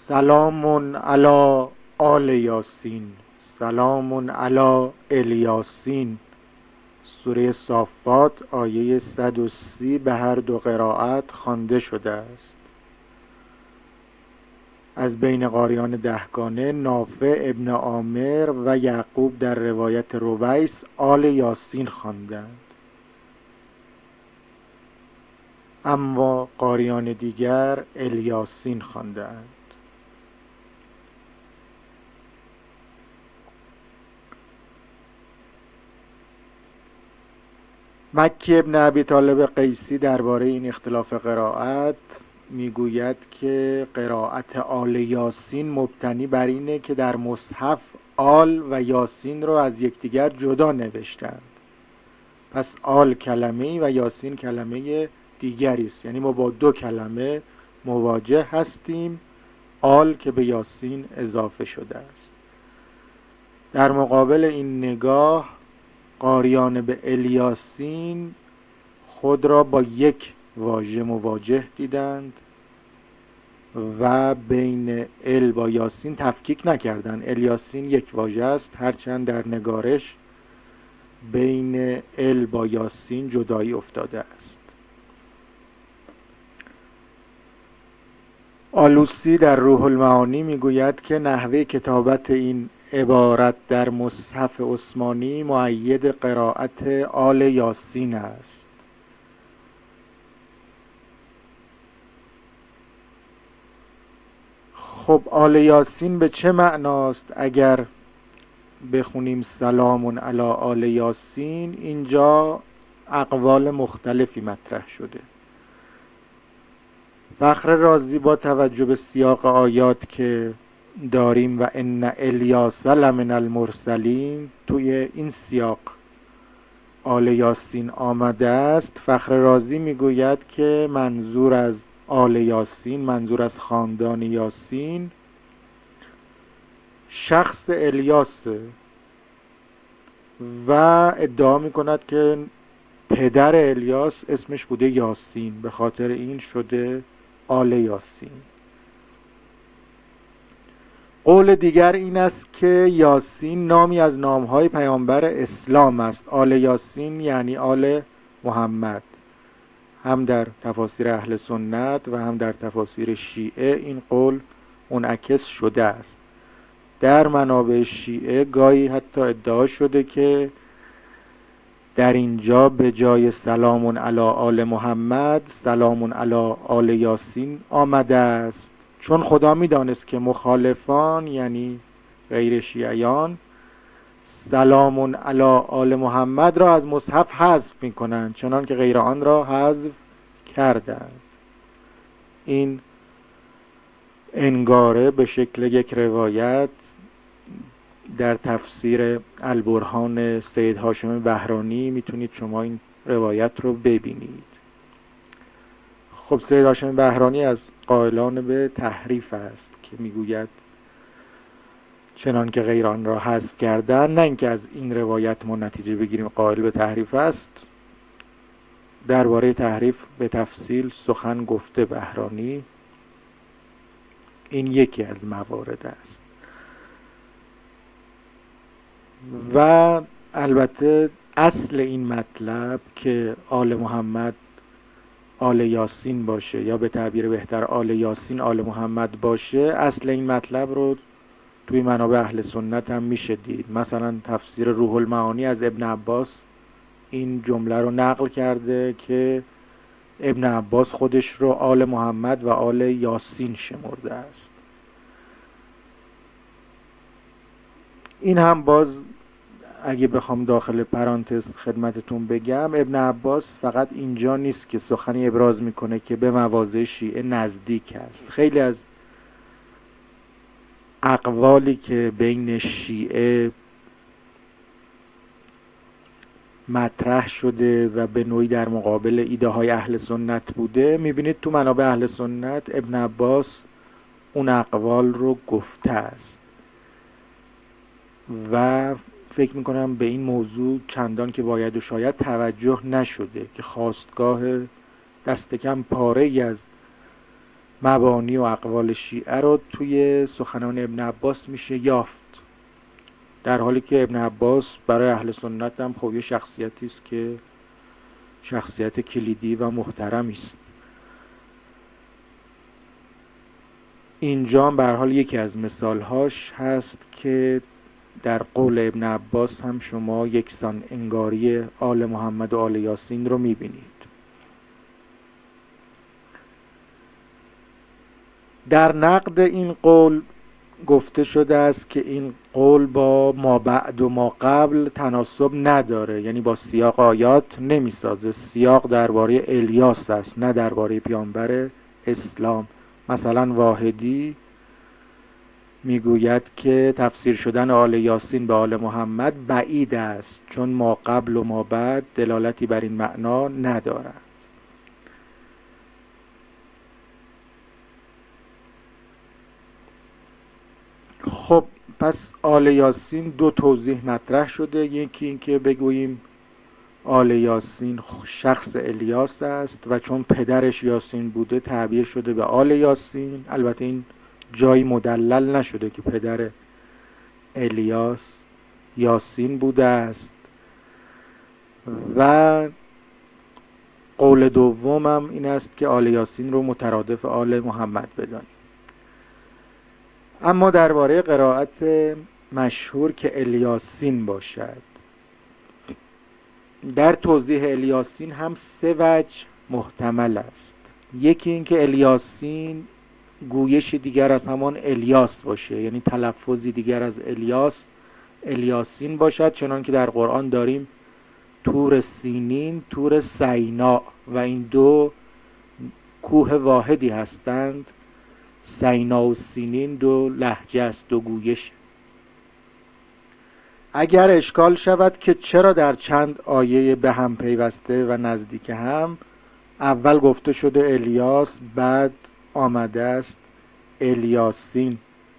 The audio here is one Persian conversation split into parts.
سلام علی آل یاسین، سلام علی الیاسین. سوره صافات آیه 130 به هر دو قرائت خوانده شده است. از بین قاریان دهگانه نافع، ابن عامر و یعقوب در روایت رویس آل یاسین خواندند، اما قاریان دیگر الیاسین خواندند. مکی ابن ابی طالب قیسی درباره این اختلاف قرائت میگوید که قرائت آل یاسین مبتنی بر اینه که در مصحف آل و یاسین رو از یکدیگر جدا نوشتند. پس آل کلمه‌ای و یاسین کلمه دیگری است، یعنی ما با دو کلمه مواجه هستیم، آل که به یاسین اضافه شده است. در مقابل این نگاه قاریان به الیاسین خود را با یک واژه مواجه دیدند و بین ال با یاسین تفکیک نکردند. الیاسین یک واژه است، هرچند در نگارش بین ال با یاسین جدایی افتاده است. آلوسی در روح المعانی میگوید که نحوه کتابت این عبارت در مصحف عثمانی مؤید قرائت آل یاسین است. خب آل یاسین به چه معناست؟ اگر بخونیم سلام علی آل یاسین، اینجا اقوال مختلفی مطرح شده. فخر رازی با توجه به سیاق آیات که داریم و ان الیاس لمن المرسلین، توی این سیاق آل یاسین آمده است. فخر رازی میگوید که منظور از آل یاسین، منظور از خاندان یاسین، شخص الیاس و ادعا میکند که پدر الیاس اسمش بوده یاسین، به خاطر این شده آل یاسین. قول دیگر این است که یاسین نامی از نامهای پیامبر اسلام است. آل یاسین یعنی آل محمد. هم در تفاسیر اهل سنت و هم در تفاسیر شیعه این قول منعکس شده است. در منابع شیعه گاهی حتی ادعا شده که در اینجا به جای سلام علی آل محمد سلام علی آل یاسین آمده است، چون خدا میدانست که مخالفان یعنی غیر شیعیان سلام علی آل محمد را از مصحف حذف میکنند، چنان که غیر آن را حذف کردند. این انگاره به شکل یک روایت در تفسیر البرهان سید هاشم بهرانی میتونید شما این روایت رو ببینید. خب سید هاشم بهرانی از قائلان به تحریف است که میگوید چنان که غیر آن را حذف کردن، نه اینکه از این روایت ما نتیجه بگیریم قائل به تحریف است. درباره تحریف به تفصیل سخن گفته بهرانی، این یکی از موارد است. و البته اصل این مطلب که آل محمد آل یاسین باشه، یا به تعبیر بهتر آل یاسین آل محمد باشه، اصل این مطلب رو توی منابع اهل سنت هم میشه دید. مثلا تفسیر روح المعانی از ابن عباس این جمله رو نقل کرده که ابن عباس خودش رو آل محمد و آل یاسین شمرده است. این هم باز اگه بخوام داخل پرانتز خدمتتون بگم، ابن عباس فقط اینجا نیست که سخنی ابراز میکنه که به مواضع شیعه نزدیک است. خیلی از اقوالی که بین شیعه مطرح شده و به نوعی در مقابل ایده های اهل سنت بوده، میبینید تو منابع اهل سنت ابن عباس اون اقوال رو گفته است و فکر میکنم به این موضوع چندان که باید و شاید توجه نشده که خواستگاه دست کم پاره ای از مبانی و اقوال شیعه رو توی سخنان ابن عباس میشه یافت، در حالی که ابن عباس برای اهل سنت هم خب یه شخصیتی است که شخصیت کلیدی و محترمی است. اینجا به هر حال یکی از مثالهاش هست که در قول ابن عباس هم شما یکسان انگاری آل محمد و آل یاسین رو میبینید. در نقد این قول گفته شده است که این قول با ما بعد و ما قبل تناسب نداره، یعنی با سیاق آیات نمیسازه. سیاق درباره الیاس است نه درباره پیامبر اسلام. مثلا واحدی میگوید که تفسیر شدن آل یاسین به آل محمد بعید است، چون ما قبل و ما بعد دلالتی بر این معنا ندارد. خب پس آل یاسین دو توضیح مطرح شده. یکی این که بگوییم آل یاسین شخص الیاس است و چون پدرش یاسین بوده تعبیر شده به آل یاسین. البته این جایی مدلل نشده که پدر الیاس یاسین بوده است. و قول دومم این است که آل یاسین رو مترادف آل محمد بدانیم. اما درباره قرائت مشهور که الیاسین باشد، در توضیح الیاسین هم سه وجه محتمل است. یکی این که الیاسین گویش دیگر از همان الیاس باشه، یعنی تلفظی دیگر از الیاسین باشد، چنان که در قرآن داریم طور سینین، طور سینا و این دو کوه واحدی هستند. سینا و سینین دو لهجه است، دو گویش. اگر اشکال شود که چرا در چند آیه به هم پیوسته و نزدیک هم اول گفته شده الیاس، بعد آمده است الیاسین،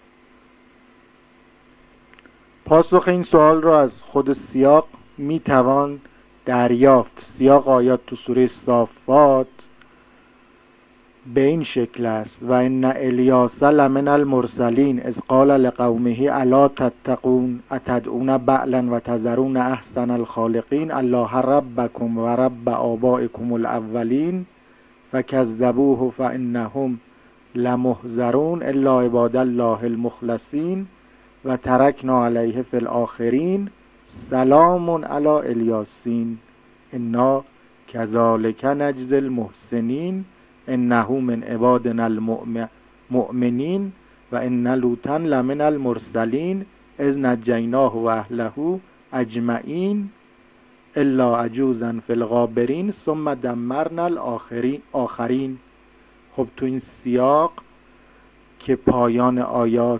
پاسخ این سوال را از خود سیاق میتوان دریافت. سیاق آیات تو سوره صافات به این شکل است: و ان الیاس لمن المرسلین اذ قال لقومه الا تتقون اتدعون بعلا و تذرون احسن الخالقین الله ربکم و رب آبائکم الاولین فکذبوه فانهم لمحضرون الا عباد الله المخلصین و ترکنا علیه فی الاخرین سلام علی الیاسین انا کذالک نجزی المحسنین انه من عبادنا المؤمنین و ان لوطا لمن المرسلین اذ نجیناه و اهله اجمعین الا عجوزا فی الغابرین ثم دمرنا الاخرین. خب تو این سیاق که پایان آیات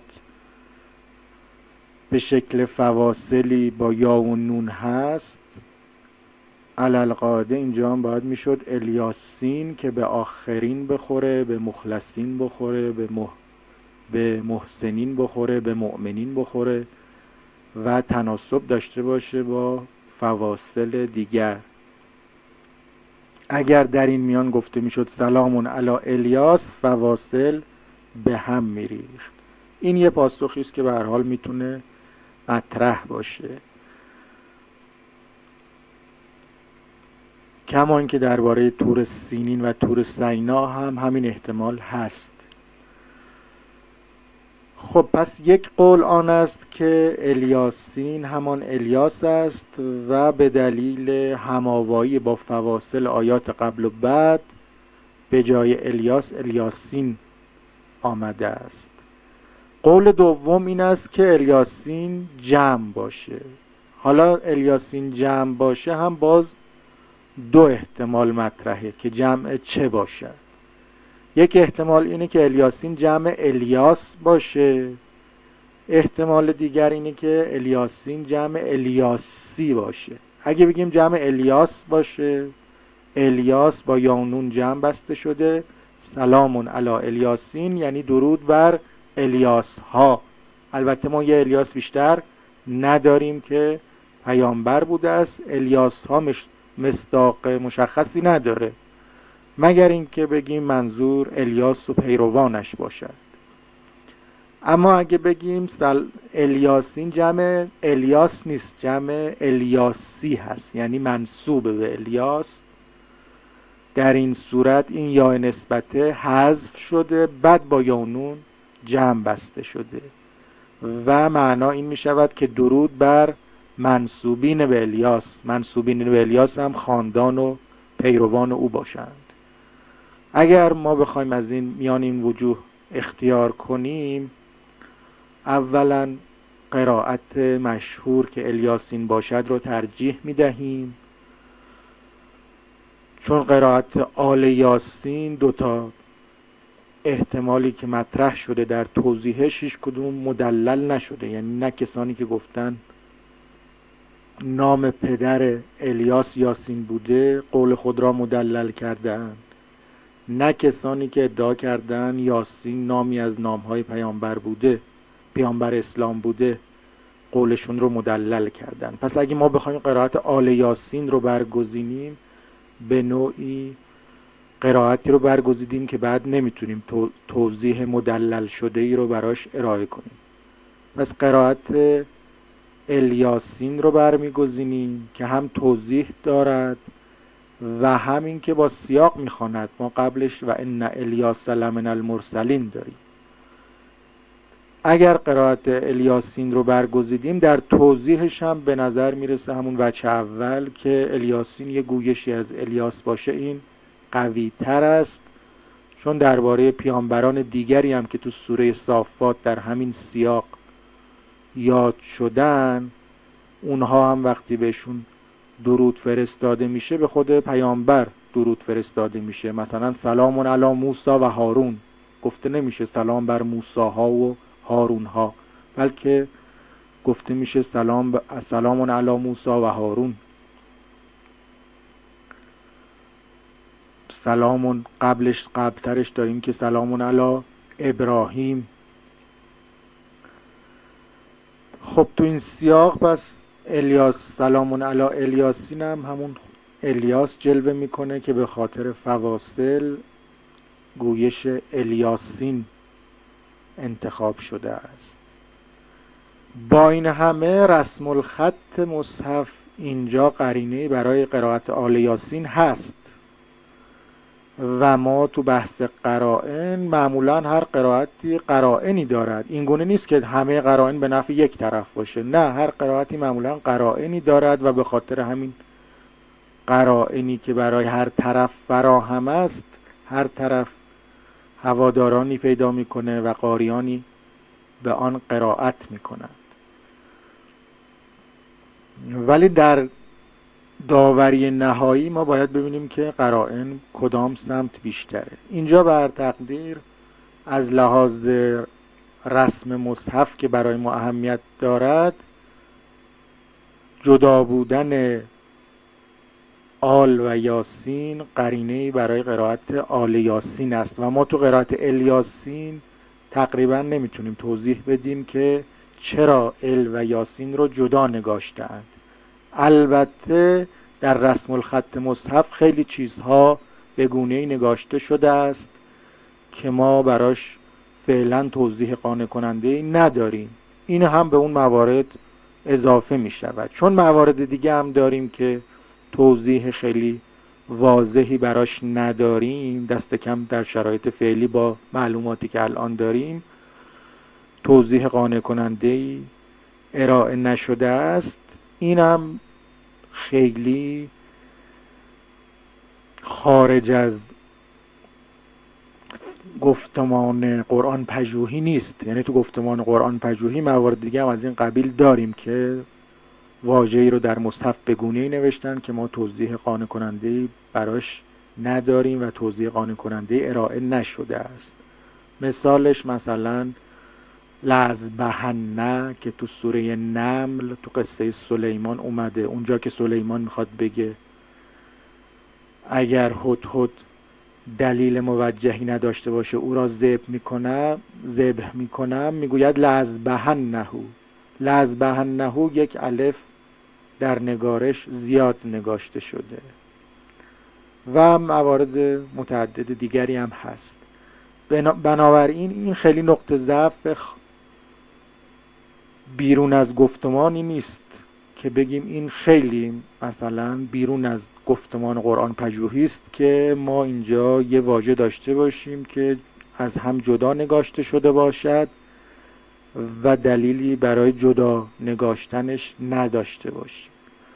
به شکل فواصلی با یا و نون هست، علالقاعده اینجا هم باید میشد الیاسین که به آخرین بخوره، به مخلصین بخوره، به محسنین بخوره، به مؤمنین بخوره و تناسب داشته باشه با فواصل دیگر. اگر در این میان گفته میشد سلام علی الیاس، فواصل به هم میریخت. این یه پاسخی است که به هر حال میتونه مطرح باشه، کمان که درباره طور سینین و طور سینا هم همین احتمال هست. خب پس یک قول آن است که الیاسین همان الیاس است و به دلیل هماوایی با فواصل آیات قبل و بعد به جای الیاس الیاسین آمده است. قول دوم این است که الیاسین جمع باشه. حالا الیاسین جمع باشه هم باز دو احتمال مطرحه که جمع چه باشد. یک احتمال اینه که الیاسین جمع الیاس باشه، احتمال دیگر اینه که الیاسین جمع الیاسی باشه. اگه بگیم جمع الیاس باشه، الیاس با یانون جمع بسته شده، سلام علی الیاسین یعنی درود بر الیاس ها. البته ما یه الیاس بیشتر نداریم که پیامبر بوده است. الیاس ها مصداق مشخصی نداره. مگر اینکه بگیم منظور الیاس و پیروانش باشد. اما اگه بگیم الیاسین جمع الیاس نیست، جمع الیاسی هست، یعنی منسوب به الیاس، در این صورت این یا نسبته حذف شده، بعد با یانون جمع بسته شده و معنا این می شود که درود بر منسوبین به الیاس. منسوبین به الیاس هم خاندان و پیروان او باشند. اگر ما بخوایم از این میان این وجوه اختیار کنیم، اولا قرائت مشهور که الیاسین باشد رو ترجیح می دهیم، چون قرائت آل یاسین دوتا احتمالی که مطرح شده در توضیحش هیچ کدوم مدلل نشده، یعنی نه کسانی که گفتن نام پدر الیاس یاسین بوده قول خود را مدلل کردند، نه کسانی که ادعا کردن یاسین نامی از نامهای پیامبر بوده، پیامبر اسلام بوده، قولشون رو مدلل کردن. پس اگه ما بخوایم قرائت آل یاسین رو برگزینیم، به نوعی قرائتی رو برگزیدیم که بعد نمیتونیم توضیح مدلل شده ای رو براش ارائه کنیم. پس قرائت الیاسین رو برمیگزینیم که هم توضیح دارد و همین که با سیاق میخواند. ما قبلش و ان الیاس لمن المرسلین داریم. اگر قرائت الیاسین رو برگزیدیم، در توضیحش هم به نظر میرسه همون وجه اول که الیاسین یه گویشی از الیاس باشه این قوی تر است، چون درباره پیامبران دیگری هم که تو سوره صافات در همین سیاق یاد شدن، اونها هم وقتی بهشون درود فرستاده میشه به خود پیامبر درود فرستاده میشه. مثلا سلام علی موسی و هارون گفته نمیشه سلام بر موسی ها و هارون ها، بلکه گفته میشه سلام علی موسی و هارون. سلام قبلترش داریم که سلام علی ابراهیم. خب تو این سیاق پس الیاس، سلام علی الیاسین هم همون الیاس جلوه میکنه که به خاطر فواصل گویش الیاسین انتخاب شده است. با این همه رسم الخط مصحف اینجا قرینه برای قرائت آل یاسین هست و ما تو بحث قرائن معمولا هر قرائتی قرائنی دارد. این گونه نیست که همه قرائن به نفع یک طرف باشه، نه، هر قرائتی معمولا قرائنی دارد و به خاطر همین قرائنی که برای هر طرف فراهم است، هر طرف هوادارانی پیدا میکنه و قاریانی به آن قرائت میکنند. ولی در داوری نهایی ما باید ببینیم که قرائن کدام سمت بیشتره. اینجا بر تقدیر از لحاظ رسم مصحف که برای ما اهمیت دارد، جدا بودن آل و یاسین قرینه‌ای برای قرائت آل یاسین است و ما تو قرائت الیاسین تقریبا نمیتونیم توضیح بدیم که چرا ال و یاسین رو جدا نگاشتند. البته در رسم الخط مصحف خیلی چیزها به گونه‌ای نگاشته شده است که ما براش فعلا توضیح قانع کننده‌ای نداریم. این هم به اون موارد اضافه می شود، چون موارد دیگه هم داریم که توضیح خیلی واضحی براش نداریم، دست کم در شرایط فعلی با معلوماتی که الان داریم توضیح قانع کننده‌ای ارائه نشده است. این هم خیلی خارج از گفتمان قرآن پژوهی نیست. یعنی تو گفتمان قرآن پژوهی موارد دیگه هم از این قبیل داریم که واژه‌ای رو در مصحف به گونه‌ای نوشتن که ما توضیح قانع کننده‌ای براش نداریم و توضیح قانع کننده‌ای ارائه نشده است. مثالش مثلا لأذبحن که تو سوره نمل تو قصه سلیمان اومده، اونجا که سلیمان میخواد بگه اگر هدهد دلیل موجهی نداشته باشه او را ذبح میکنم، میگوید لأذبحنه. لأذبحنه یک الف در نگارش زیاد نگاشته شده. و موارد متعدد دیگری هم هست. بنابراین این خیلی نقطه ضعف بیرون از گفتمانی نیست که بگیم این خیلی مثلا بیرون از گفتمان قرآن پژوهی است که ما اینجا یه واژه داشته باشیم که از هم جدا نگاشته شده باشد و دلیلی برای جدا نگاشتنش نداشته باشیم.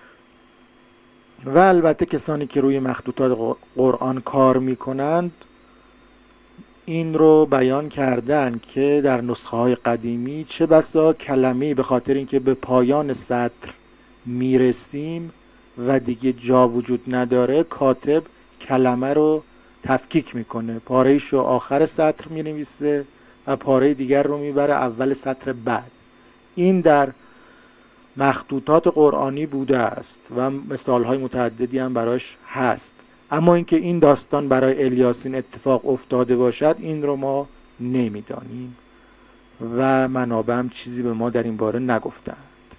و البته کسانی که روی مخطوطات قرآن کار میکنند این رو بیان کردن که در نسخه های قدیمی چه بسا کلمه‌ای به خاطر اینکه به پایان سطر میرسیم و دیگه جا وجود نداره، کاتب کلمه رو تفکیک میکنه، پاره‌ایش رو آخر سطر مینویسه و پاره دیگر رو میبره اول سطر بعد. این در مخطوطات قرآنی بوده است و مثالهای متعددی هم براش هست، اما اینکه این داستان برای الیاسین اتفاق افتاده باشد این رو ما نمیدانیم و منابع هم چیزی به ما در این باره نگفتند.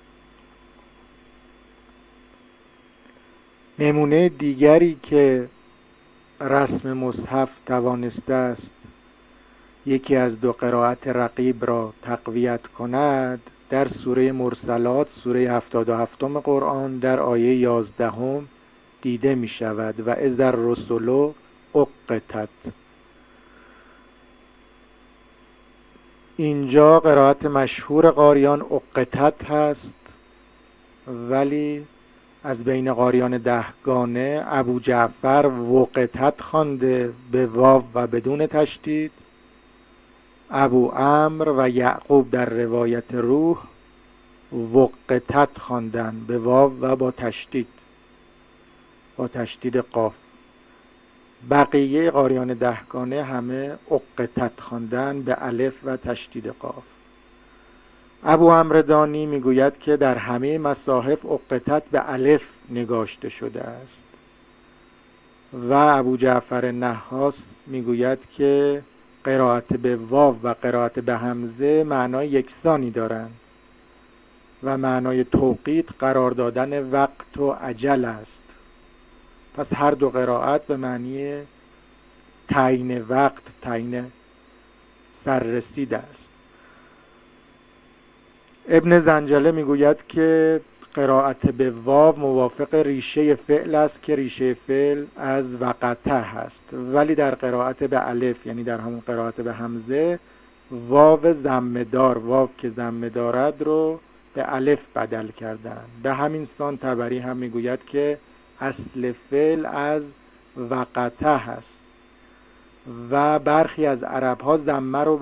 نمونه دیگری که رسم مصحف توانسته است یکی از دو قرائت رقیب را تقویت کند در سوره مرسلات، سوره 77 قرآن، در آیه 11 دیده می شود و اذا الرسل اقتت. اینجا قرائت مشهور قاریان اقتت هست، ولی از بین قاریان دهگانه ابو جعفر وقتت خوانده به واو و بدون تشدید، ابو عمرو و یعقوب در روایت روح وقتت خواندن به واو و با تشدید قاف. بقیه قاریان دهگانه همه اقتت خواندن به الف و تشدید قاف. ابو عمرو دانی میگوید که در همه مصاحف اقتت به الف نگاشته شده است و ابو جعفر نحاس میگوید که قرائت به واو و قرائت به همزه معنای یکسانی دارند و معنای توقیت قرار دادن وقت و اجل است. پس هر دو قرائت به معنی تعیین وقت، تعیین سررسید است. ابن زنجله میگوید که قرائت به واو موافق ریشه فعل است که ریشه فعل از وقته هست، ولی در قرائت به الف یعنی در همون قرائت به همزه واو ضمه‌دار، واو که ضمه دارد رو به الف بدل کردن. به همین سان طبری هم میگوید که اصل فعل از وقته هست و برخی از عرب ها ضمه رو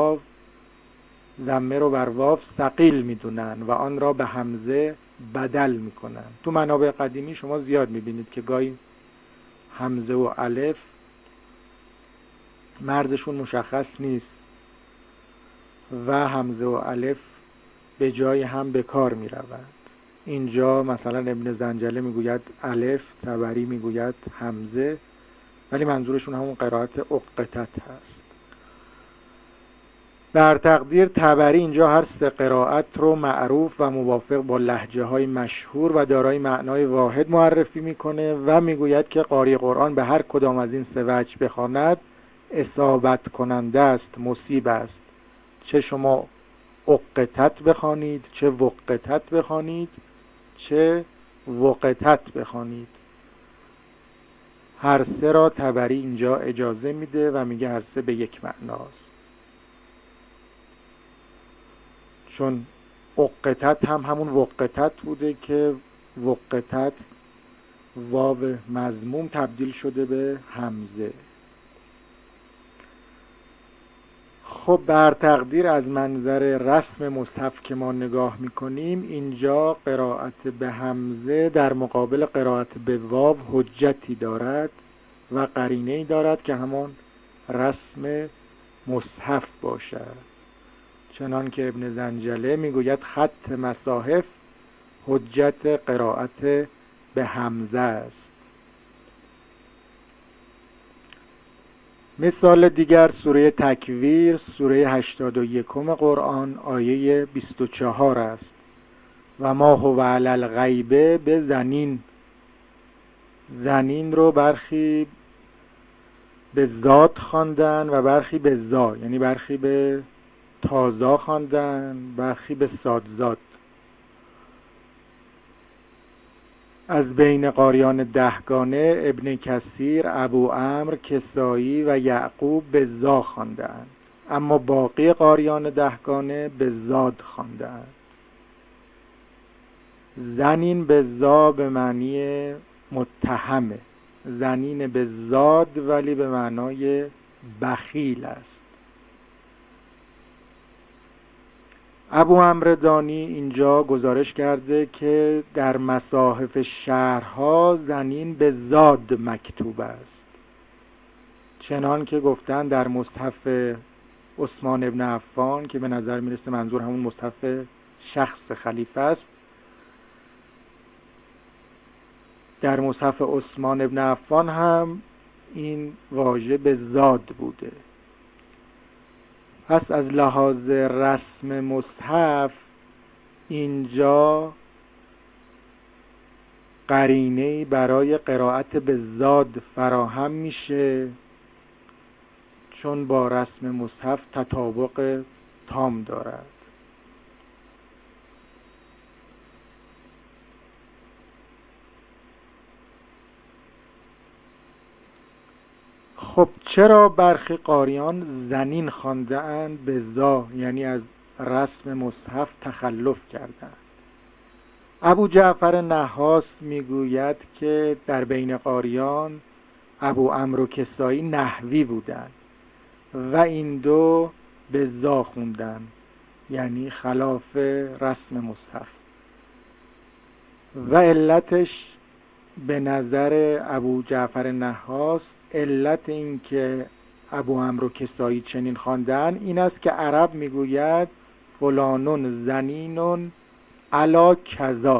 بر واو ثقیل میدونن و آن را به همزه بدل میکنن. تو منابع قدیمی شما زیاد میبینید که گاهی همزه و الف مرزشون مشخص نیست و همزه و الف به جای هم به کار میروند. اینجا مثلا ابن زنجله میگوید الف، طبری میگوید همزه، ولی منظورشون همون قرائت اقتت هست. بر تقدیر طبری اینجا هر سه قرائت رو معروف و موافق با لهجه های مشهور و دارای معنای واحد معرفی میکنه و میگوید که قاری قرآن به هر کدام از این سه وجه بخواند اصابت کننده است، مصیب است. چه شما اقتت بخوانید، چه وقتت بخوانید، چه وقتت بخوانید، هر سه را طبری اینجا اجازه میده و میگه هر سه به یک معناست. چون اقتت هم همون وقتت بوده که وقتت واو مضموم تبدیل شده به همزه. خب بر تقدیر از منظر رسم مصحف که ما نگاه میکنیم اینجا قرائت به همزه در مقابل قرائت به واو حجتی دارد و قرینه‌ای دارد که همان رسم مصحف باشد. چنان که ابن زنجله میگوید خط مصاحف حجت قرائت به همزه است. مثال دیگر سوره تکویر، سوره 81 قرآن، آیه 24 است. و ما هو علی الغیب بضنین. زنین رو برخی به زاد خواندن و برخی به زا، یعنی برخی به تازا خواندن، برخی به سادزاد. از بین قاریان دهگانه ابن کثیر، ابو عمرو، کسایی و یعقوب به زا خواندند، اما باقی قاریان دهگانه به زاد خواندند. زنین به زا به معنی متهمه، زنین به زاد ولی به معنای بخیل است. ابو عمرو دانی اینجا گزارش کرده که در مصاحف شهرها زنین به زاد مکتوب است، چنان که گفتن در مصحف عثمان ابن عفان که به نظر میرسه منظور همون مصحف شخص خلیفه است، در مصحف عثمان ابن عفان هم این واژه به زاد بوده. پس از لحاظ رسم مصحف اینجا قرینه‌ای برای قرائت به زاد فراهم میشه، چون با رسم مصحف تطابق تام دارد. خب چرا برخی قاریان زنین خوانده اند به زا، یعنی از رسم مصحف تخلف کردند؟ ابو جعفر نحاس میگوید که در بین قاریان ابو عمرو و کسایی نحوی بودند و این دو به زا خوندن، یعنی خلاف رسم مصحف. و علتش به نظر ابو جعفر نحاس، علت این که ابو عمرو و کسایی چنین خواندن این است که عرب میگوید فلانون زنینون علا کذا،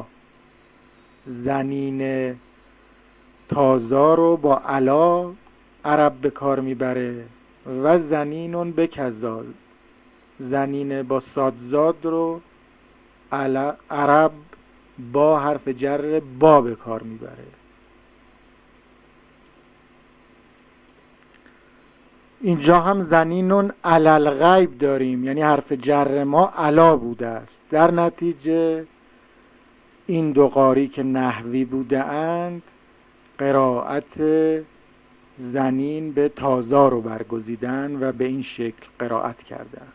زنین تازا رو با علا عرب به کار میبره و زنینون به کذا، زنین با سادزاد رو عرب با حرف جر با به کار میبره. اینجا هم زنینون علل غیب داریم، یعنی حرف جر ما علا بوده است. در نتیجه این دو قاری که نحوی بوده اند قرائت زنین به تازا رو برگزیدن و به این شکل قرائت کردن.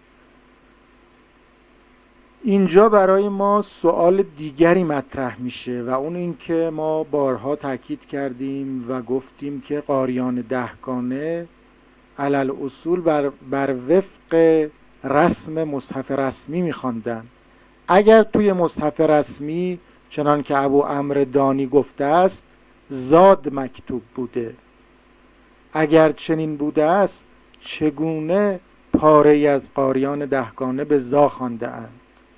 اینجا برای ما سوال دیگری مطرح میشه و اون این که ما بارها تاکید کردیم و گفتیم که قاریان دهگانه علل اصول بر وفق رسم مصحف رسمی میخواندن. اگر توی مصحف رسمی چنان که ابو عمرو دانی گفته است زاد مکتوب بوده، اگر چنین بوده است چگونه پاره از قاریان دهگانه به زا خوانده اند؟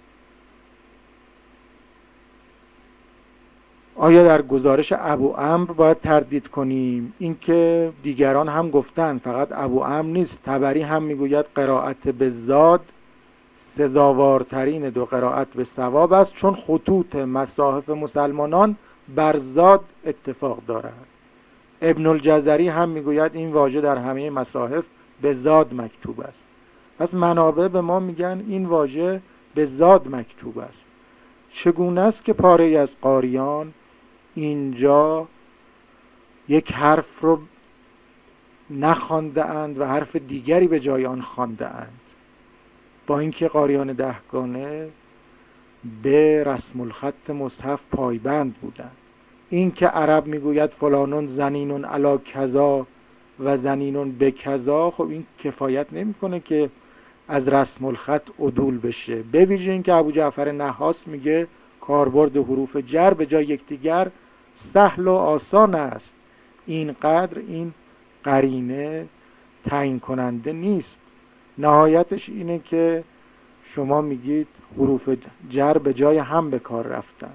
آیا در گزارش ابو عمرو باید تردید کنیم؟ اینکه دیگران هم گفتند، فقط ابو عمرو نیست، طبری هم میگوید قرائت به زاد سزاوارترین دو قرائت به صواب است، چون خطوط مصاحف مسلمانان بر زاد اتفاق دارد. ابن الجزری هم میگوید این واژه در همه مصاحف به زاد مکتوب است. پس منابع به ما میگن این واژه به زاد مکتوب است. چگونه است که پاره از قاریان اینجا یک حرف رو نخوانده اند و حرف دیگری به جای آن خوانده اند، با اینکه قاریان دهگانه به رسم الخط مصحف پایبند بودند؟ این که عرب میگوید فلانون زنینون علا کذا و زنینون به کذا، خب این کفایت نمیکنه که از رسم الخط عدول بشه، به ویژه این که ابو جعفر نحاس میگه کاربرد حروف جر به جای یکدیگر سهل و آسان است. اینقدر این قرینه تعیین کننده نیست. نهایتش اینه که شما میگید حروف جر به جای هم به کار رفتن.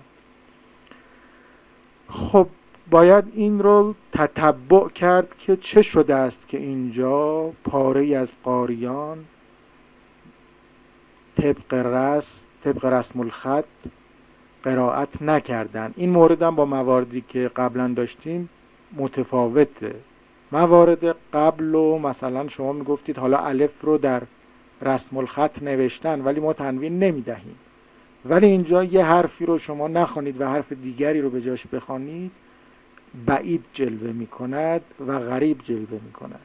خب باید این رو تتبع کرد که چه شده است که اینجا پاره از قاریان طبق رسم الخط قرائت نکردن. این مورد هم با مواردی که قبلا داشتیم متفاوته. موارد قبل و مثلا شما میگفتید حالا الف رو در رسم الخط نوشتن ولی ما تنوین نمیدهیم، ولی اینجا یه حرفی رو شما نخوانید و حرف دیگری رو به جاش بخوانید، بعید جلوه میکند و غریب جلوه میکند.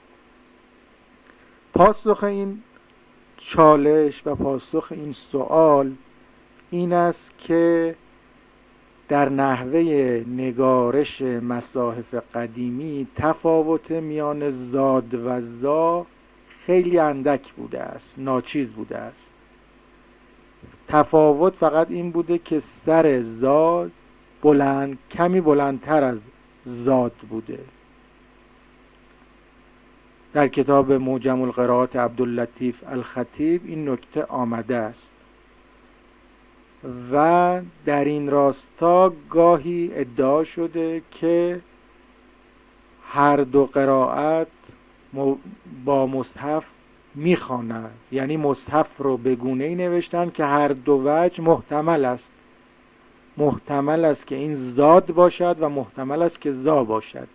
پاسخ این چالش و پاسخ این سوال این است که در نحوه نگارش مصاحف قدیمی تفاوت میان زاد و زا خیلی اندک بوده است، ناچیز بوده است. تفاوت فقط این بوده که سر زا کمی بلندتر از زاد بوده. در کتاب معجم القرائات عبداللطیف الخطیب این نکته آمده است و در این راستا گاهی ادعا شده که هر دو قرائت با مصحف میخواند، یعنی مصحف رو به گونه‌ای نوشتن که هر دو وجه محتمل است که این زاد باشد و محتمل است که زا باشد.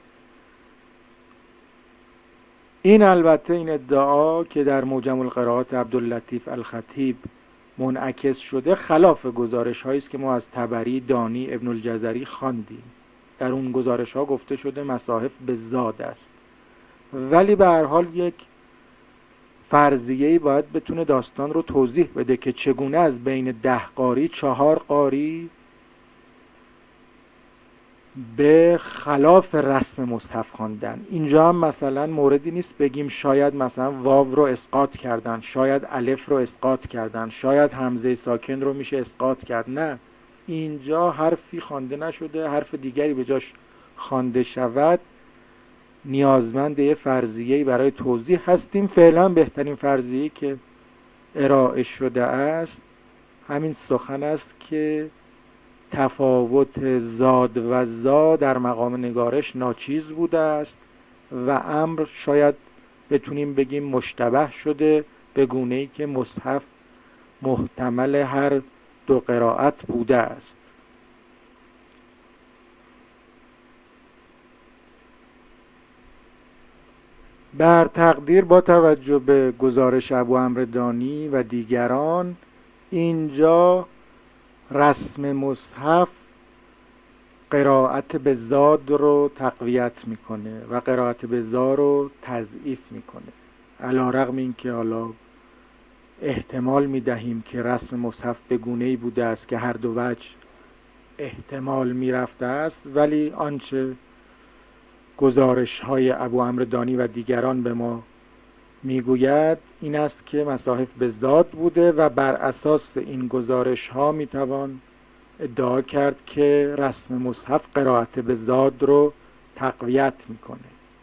این البته این ادعا که در معجم القرائات عبداللطیف الخطیب منعکس شده خلاف گزارش هایی است که ما از طبری، دانی، ابن الجزری خواندیم. در اون گزارش ها گفته شده مصاحف به زاد است، ولی به هر حال یک فرضیه‌ای باید بتونه داستان رو توضیح بده که چگونه از بین 10 قاری 4 قاری به خلاف رسم مصحف خواندن. اینجا هم مثلا موردی نیست بگیم شاید مثلا واو رو اسقاط کردن، شاید الف رو اسقاط کردن، شاید همزه ساکن رو میشه اسقاط کرد. نه، اینجا حرفی خوانده نشده، حرف دیگری به جاش خوانده شود. نیازمند یه فرضیه‌ای برای توضیح هستیم. فعلا بهترین فرضیه‌ای که ارائه شده است همین سخن است که تفاوت زاد و زا در مقام نگارش ناچیز بوده است و امر شاید بتونیم بگیم مشتبه شده به گونه‌ای که مصحف محتمل هر دو قرائت بوده است. بر تقدیر با توجه به گزارش ابو عمرو دانی و دیگران، اینجا رسم مصحف قرائت به زاد رو تقویت میکنه و قرائت به زا رو تضعیف میکنه، علی رغم این که حالا احتمال میدهیم که رسم مصحف به گونه‌ای بوده است که هر دو وجه احتمال میرفته است، ولی آنچه گزارش های ابو عمرو دانی و دیگران به ما میگوید این است که مصاحف به زاد بوده و بر اساس این گزارش ها میتوان ادعا کرد که رسم مصحف قرائت به زاد رو تقویت میکنه،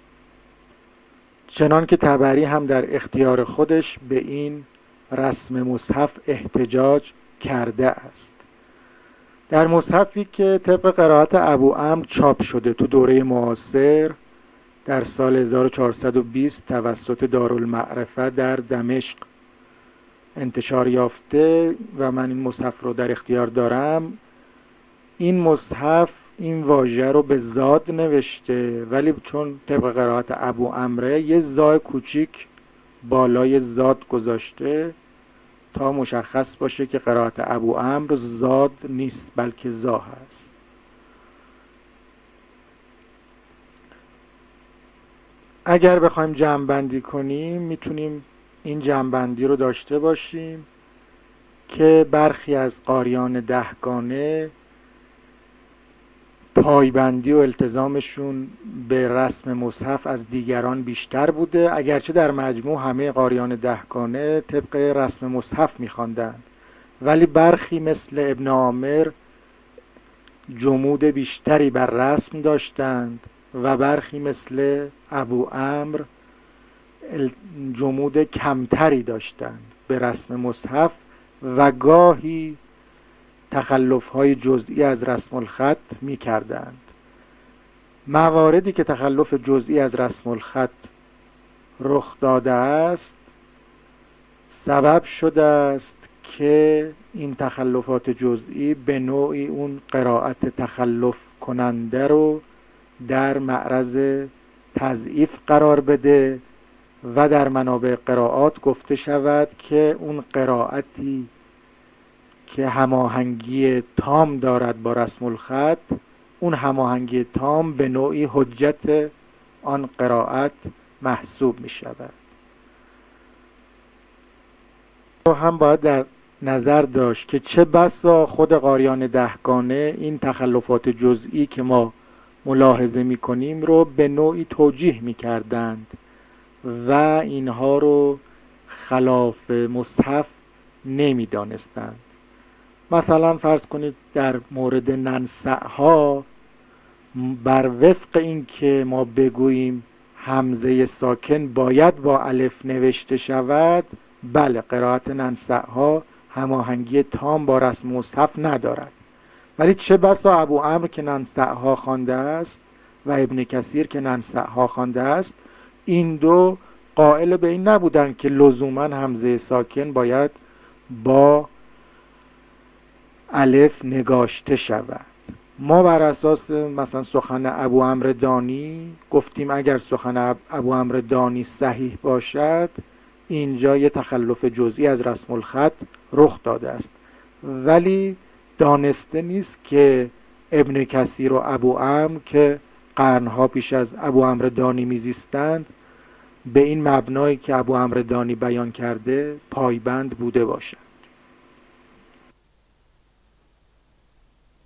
چنان که طبری هم در اختیار خودش به این رسم مصحف احتجاج کرده است. در مصحفی که طبق قرائت ابو عمرو چاپ شده تو دوره معاصر در سال 1420 توسط دارالمعرفه در دمشق انتشار یافته و من این مصحف رو در اختیار دارم، این مصحف این واژه رو به زاد نوشته، ولی چون طبق قرائت ابو عمرو یه زای کوچیک بالای زاد گذاشته تا مشخص باشه که قرائت ابو عمرو زاد نیست بلکه زا هست. اگر بخوایم جمع‌بندی کنیم میتونیم این جمع‌بندی رو داشته باشیم که برخی از قاریان دهگانه پایبندی و التزامشون به رسم مصحف از دیگران بیشتر بوده، اگرچه در مجموع همه قاریان دهگانه طبق رسم مصحف می‌خواندند، ولی برخی مثل ابن عامر جمود بیشتری بر رسم داشتند و برخی مثل ابو عمرو جمود کمتری داشتند به رسم مصحف و گاهی تخلف‌های جزئی از رسم الخط می‌کردند. مواردی که تخلف جزئی از رسم الخط رخ داده است سبب شده است که این تخلفات جزئی به نوعی اون قرائت تخلف کننده رو در معرض تضعیف قرار بده و در منابع قرائات گفته شود که اون قرائتی که هماهنگی تام دارد با رسم الخط، اون هماهنگی تام به نوعی حجت آن قرائت محسوب می شود. رو هم باید در نظر داشت که چه بسا خود قاریان دهگانه این تخلفات جزئی که ما ملاحظه می کنیم رو به نوعی توجیه می کردند و اینها رو خلاف مصحف نمی دانستند. مثلا فرض کنید در مورد ننسعها بر وفق این که ما بگوییم همزه ساکن باید با الف نوشته شود، بله قرائت ننسعها هماهنگی تام با رسم مصحف ندارد، ولی چه بسا ابو عمرو که ننسعها خوانده است و ابن کثیر که ننسعها خوانده است، این دو قائل به این نبودند که لزوما همزه ساکن باید با الف نگاشته شود. ما بر اساس مثلا سخن ابو عمرو دانی گفتیم اگر سخن ابو عمرو دانی صحیح باشد اینجا یه تخلف جزئی از رسم الخط رخ داده است، ولی دانسته نیست که ابن کثیر و ابو عمرو که قرنها پیش از ابو عمرو دانی میزیستند به این مبنایی که ابو عمرو دانی بیان کرده پایبند بوده باشند.